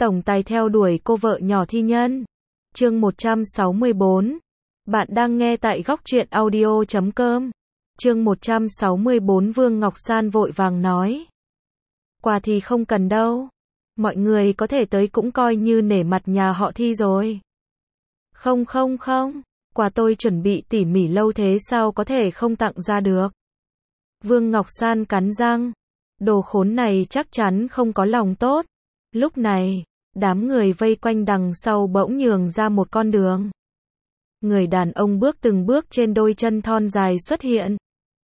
Tổng tài theo đuổi cô vợ nhỏ thi nhân. Chương 164. Bạn đang nghe tại góc truyện audio.com. Chương 164. Vương Ngọc San vội vàng nói. Quà thì không cần đâu. Mọi người có thể tới cũng coi như nể mặt nhà họ Thi rồi. Không, quà tôi chuẩn bị tỉ mỉ lâu thế sao có thể không tặng ra được. Vương Ngọc San cắn răng. Đồ khốn này chắc chắn không có lòng tốt. Lúc này, đám người vây quanh đằng sau bỗng nhường ra một con đường. Người đàn ông bước từng bước trên đôi chân thon dài xuất hiện.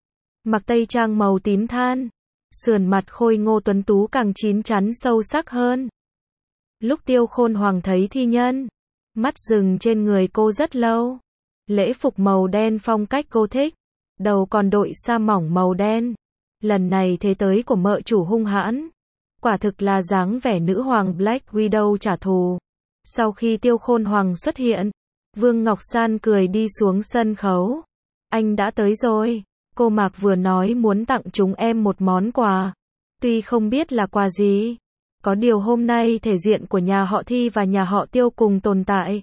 Mặc tây trang màu tím than, sườn mặt khôi ngô tuấn tú càng chín chắn sâu sắc hơn. Lúc Tiêu Khôn Hoàng thấy thi nhân, mắt dừng trên người cô rất lâu. Lễ phục màu đen phong cách cô thích, đầu còn đội sa mỏng màu đen. Lần này thế tới của mợ chủ hung hãn. Quả thực là dáng vẻ nữ hoàng Black Widow trả thù. Sau khi Tiêu Khôn Hoàng xuất hiện, Vương Ngọc San cười đi xuống sân khấu. Anh đã tới rồi. Cô Mạc vừa nói muốn tặng chúng em một món quà. Tuy không biết là quà gì. Có điều hôm nay thể diện của nhà họ Thi và nhà họ Tiêu cùng tồn tại.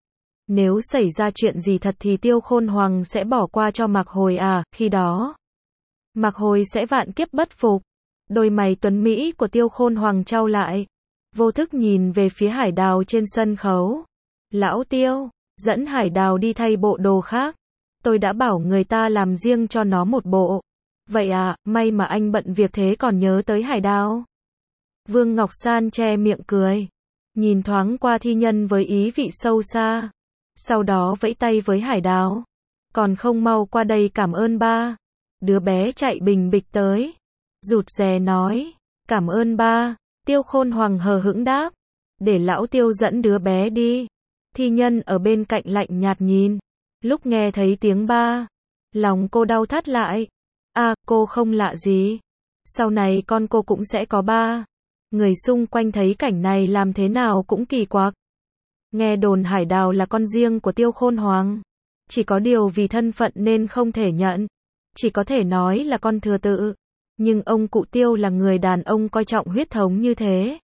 Nếu xảy ra chuyện gì thật thì Tiêu Khôn Hoàng sẽ bỏ qua cho Mạc Hồi à, khi đó Mạc Hồi sẽ vạn kiếp bất phục. Đôi mày tuấn mỹ của Tiêu Khôn Hoàng chau lại, vô thức nhìn về phía Hải Đào trên sân khấu. Lão Tiêu, dẫn Hải Đào đi thay bộ đồ khác. Tôi đã bảo người ta làm riêng cho nó một bộ. Vậy à, may mà anh bận việc thế còn nhớ tới Hải Đào. Vương Ngọc San che miệng cười, nhìn thoáng qua thi nhân với ý vị sâu xa. Sau đó vẫy tay với Hải Đào. Còn không mau qua đây cảm ơn ba. Đứa bé chạy bình bịch tới, rụt rè nói, cảm ơn ba. Tiêu Khôn Hoàng hờ hững đáp, để lão Tiêu dẫn đứa bé đi. Thi nhân ở bên cạnh lạnh nhạt nhìn. Lúc nghe thấy tiếng ba, lòng cô đau thắt lại. À, cô không lạ gì. Sau này con cô cũng sẽ có ba. Người xung quanh thấy cảnh này làm thế nào cũng kỳ quặc. Nghe đồn Hải Đào là con riêng của Tiêu Khôn Hoàng. Chỉ có điều vì thân phận nên không thể nhận. Chỉ có thể nói là con thừa tự. Nhưng ông cụ Tiêu là người đàn ông coi trọng huyết thống như thế.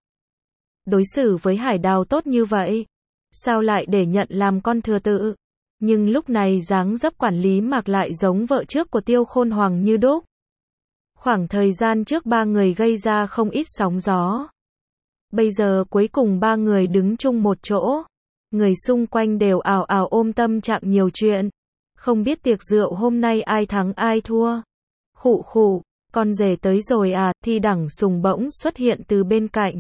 Đối xử với Hải Đào tốt như vậy. Sao lại để nhận làm con thừa tự? Nhưng lúc này dáng dấp quản lý Mạc lại giống vợ trước của Tiêu Khôn Hoàng như đúc. Khoảng thời gian trước ba người gây ra không ít sóng gió. Bây giờ cuối cùng ba người đứng chung một chỗ. Người xung quanh đều ào ào ôm tâm trạng nhiều chuyện. Không biết tiệc rượu hôm nay ai thắng ai thua. Khụ khụ, con rể tới rồi à, Thi Đẳng Sùng bỗng xuất hiện từ bên cạnh.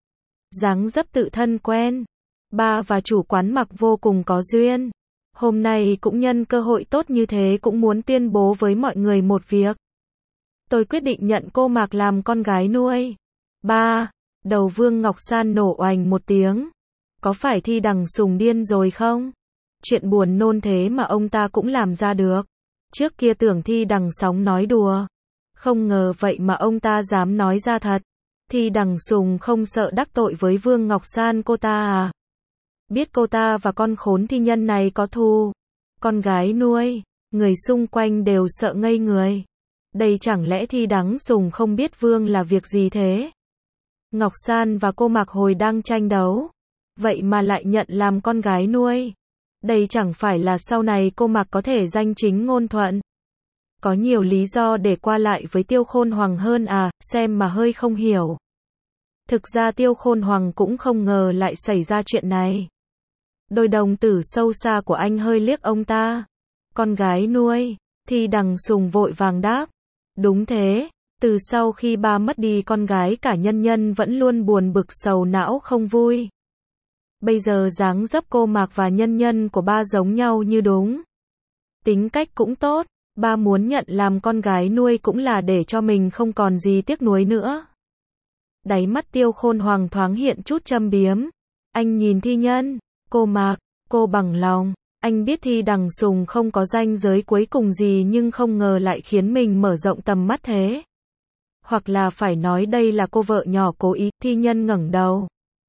Dáng dấp tự thân quen. Ba và chủ quán Mạc vô cùng có duyên. Hôm nay cũng nhân cơ hội tốt như thế cũng muốn tuyên bố với mọi người một việc. Tôi quyết định nhận cô Mạc làm con gái nuôi. Ba, đầu Vương Ngọc San nổ oành một tiếng. Có phải Thi Đẳng Sùng điên rồi không? Chuyện buồn nôn thế mà ông ta cũng làm ra được. Trước kia tưởng Thi Đẳng Sóng nói đùa. Không ngờ vậy mà ông ta dám nói ra thật. Thi Đẳng Sùng không sợ đắc tội với Vương Ngọc San cô ta à? Biết cô ta và con khốn thi nhân này có thù. Con gái nuôi, người xung quanh đều sợ ngây người. Đây chẳng lẽ Thi Đẳng Sùng không biết Vương là việc gì thế? Ngọc San và cô Mạc Hồi đang tranh đấu. Vậy mà lại nhận làm con gái nuôi. Đây chẳng phải là sau này cô Mạc có thể danh chính ngôn thuận. Có nhiều lý do để qua lại với Tiêu Khôn Hoàng hơn à, xem mà hơi không hiểu. Thực ra Tiêu Khôn Hoàng cũng không ngờ lại xảy ra chuyện này. Đôi đồng tử sâu xa của anh hơi liếc ông ta. Con gái nuôi, Thi Đẳng Sùng vội vàng đáp. Đúng thế, từ sau khi ba mất đi con gái cả nhân nhân vẫn luôn buồn bực sầu não không vui. Bây giờ dáng dấp cô Mạc và nhân nhân của ba giống nhau như đúng. Tính cách cũng tốt, ba muốn nhận làm con gái nuôi cũng là để cho mình không còn gì tiếc nuối nữa. Đáy mắt Tiêu Khôn Hoàng thoáng hiện chút châm biếm. Anh nhìn thi nhân, cô Mạc, cô bằng lòng. Anh biết Thi Đẳng Sùng không có ranh giới cuối cùng gì nhưng không ngờ lại khiến mình mở rộng tầm mắt thế. Hoặc là phải nói đây là cô vợ nhỏ cố ý. Thi nhân ngẩng đầu.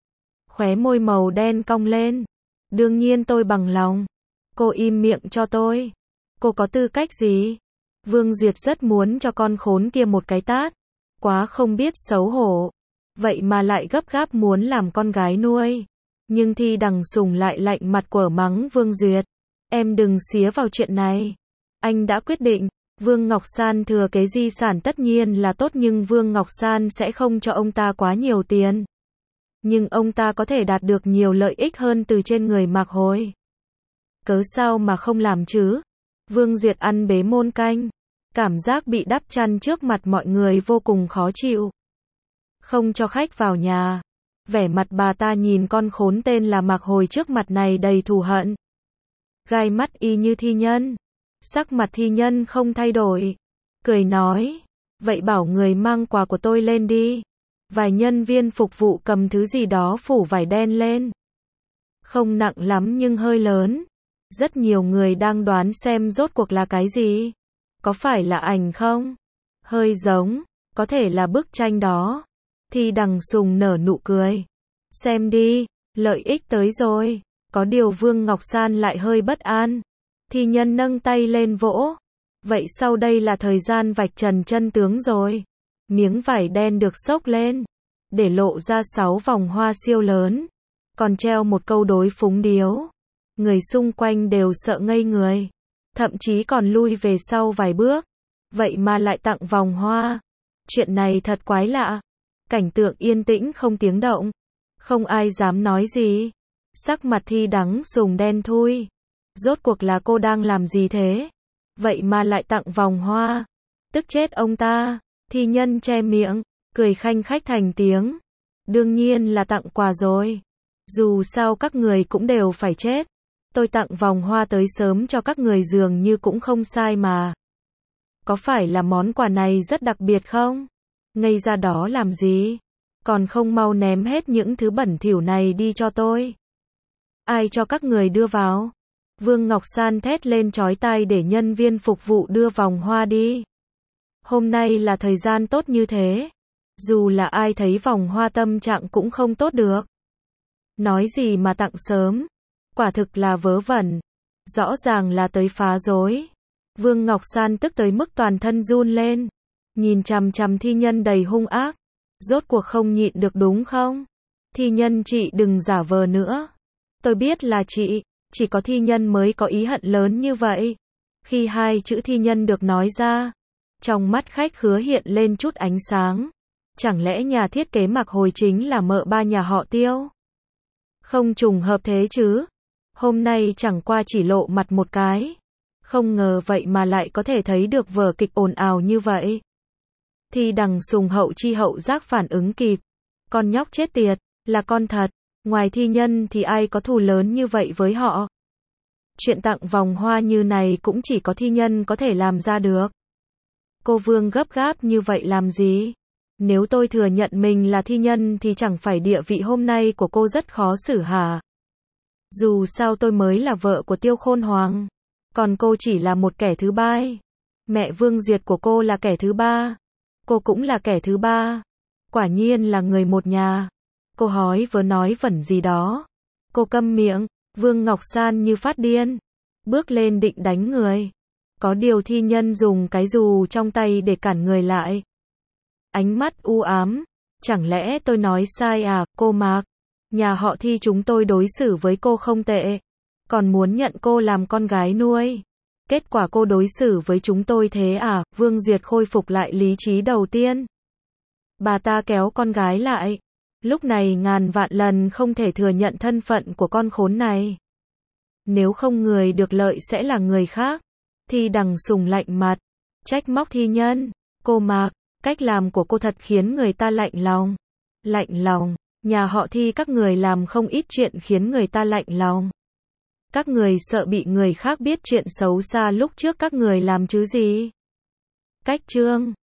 Khóe môi màu đen cong lên. Đương nhiên tôi bằng lòng. Cô im miệng cho tôi. Cô có tư cách gì? Vương Duyệt rất muốn cho con khốn kia một cái tát. Quá không biết xấu hổ. vậy mà lại gấp gáp muốn làm con gái nuôi. Nhưng Thi Đằng Sùng lại lạnh mặt quở mắng Vương Duyệt. Em đừng xía vào chuyện này. Anh đã quyết định, Vương Ngọc San thừa kế di sản tất nhiên là tốt nhưng Vương Ngọc San sẽ không cho ông ta quá nhiều tiền. Nhưng ông ta có thể đạt được nhiều lợi ích hơn từ trên người Mạc Hồi. Cớ sao mà không làm chứ? Vương Duyệt ăn bế môn canh. Cảm giác bị đắp chăn trước mặt mọi người vô cùng khó chịu. Không cho khách vào nhà. Vẻ mặt bà ta nhìn con khốn tên là Mạc Hồi trước mặt này đầy thù hận. Gai mắt y như Thi Nhân. Sắc mặt Thi Nhân không thay đổi. Cười nói. Vậy bảo người mang quà của tôi lên đi. Vài nhân viên phục vụ cầm thứ gì đó phủ vải đen lên. Không nặng lắm nhưng hơi lớn. Rất nhiều người đang đoán xem rốt cuộc là cái gì. Có phải là ảnh không? Hơi giống. Có thể là bức tranh đó. Thi Đằng Sùng nở nụ cười. Xem đi, lợi ích tới rồi. Có điều Vương Ngọc San lại hơi bất an. Thi Nhân nâng tay lên vỗ. Vậy sau đây là thời gian vạch trần chân tướng rồi. Miếng vải đen được xốc lên. Để lộ ra 6 vòng hoa siêu lớn. Còn treo một câu đối phúng điếu. Người xung quanh đều sợ ngây người. Thậm chí còn lui về sau vài bước. Vậy mà lại tặng vòng hoa. Chuyện này thật quái lạ. Cảnh tượng yên tĩnh không tiếng động. Không ai dám nói gì. Sắc mặt Thi Đằng Sùng đen thui. Rốt cuộc là cô đang làm gì thế? Vậy mà lại tặng vòng hoa. Tức chết ông ta. Thi Nhân che miệng. Cười khanh khách thành tiếng. Đương nhiên là tặng quà rồi. Dù sao các người cũng đều phải chết. Tôi tặng vòng hoa tới sớm cho các người dường như cũng không sai mà. Có phải là món quà này rất đặc biệt không? Ngây ra đó làm gì? Còn không mau ném hết những thứ bẩn thỉu này đi cho tôi. Ai cho các người đưa vào? Vương Ngọc San thét lên chói tai để nhân viên phục vụ đưa vòng hoa đi. Hôm nay là thời gian tốt như thế. Dù là ai thấy vòng hoa tâm trạng cũng không tốt được. Nói gì mà tặng sớm. Quả thực là vớ vẩn. Rõ ràng là tới phá rối. Vương Ngọc San tức tới mức toàn thân run lên. Nhìn chằm chằm Thi Nhân đầy hung ác. Rốt cuộc không nhịn được đúng không? Thi Nhân chị đừng giả vờ nữa. Tôi biết là chị, chỉ có Thi Nhân mới có ý hận lớn như vậy. Khi hai chữ Thi Nhân được nói ra, trong mắt khách khứa hiện lên chút ánh sáng. Chẳng lẽ nhà thiết kế Mạc Hồi chính là mợ ba nhà họ Tiêu? Không trùng hợp thế chứ? Hôm nay chẳng qua chỉ lộ mặt một cái. Không ngờ vậy mà lại có thể thấy được vở kịch ồn ào như vậy. Thi Đằng Sùng hậu chi hậu giác phản ứng kịp. Con nhóc chết tiệt, là con thật. Ngoài Thi Nhân thì ai có thù lớn như vậy với họ. Chuyện tặng vòng hoa như này cũng chỉ có Thi Nhân có thể làm ra được. Cô Vương gấp gáp như vậy làm gì? Nếu tôi thừa nhận mình là Thi Nhân thì chẳng phải địa vị hôm nay của cô rất khó xử hả? Dù sao tôi mới là vợ của Tiêu Khôn Hoàng. Còn cô chỉ là một kẻ thứ ba. Mẹ Vương Duyệt của cô là kẻ thứ ba. Cô cũng là kẻ thứ ba. Quả nhiên là người một nhà. Cô hói vừa nói vẩn gì đó. Cô câm miệng. Vương Ngọc San như phát điên. Bước lên định đánh người. Có điều Thi Nhân dùng cái dù trong tay để cản người lại. Ánh mắt u ám. Chẳng lẽ tôi nói sai à, cô Mạc? Nhà họ Thi chúng tôi đối xử với cô không tệ. Còn muốn nhận cô làm con gái nuôi. Kết quả cô đối xử với chúng tôi thế à? Vương Duyệt khôi phục lại lý trí đầu tiên. Bà ta kéo con gái lại. Lúc này ngàn vạn lần không thể thừa nhận thân phận của con khốn này. Nếu không người được lợi sẽ là người khác. Thi Đằng Sùng lạnh mặt. Trách móc Thi Nhân. Cô Mạc, cách làm của cô thật khiến người ta lạnh lòng. Lạnh lòng. Nhà họ Thi các người làm không ít chuyện khiến người ta lạnh lòng. Các người sợ bị người khác biết chuyện xấu xa lúc trước các người làm chứ gì. Cách chương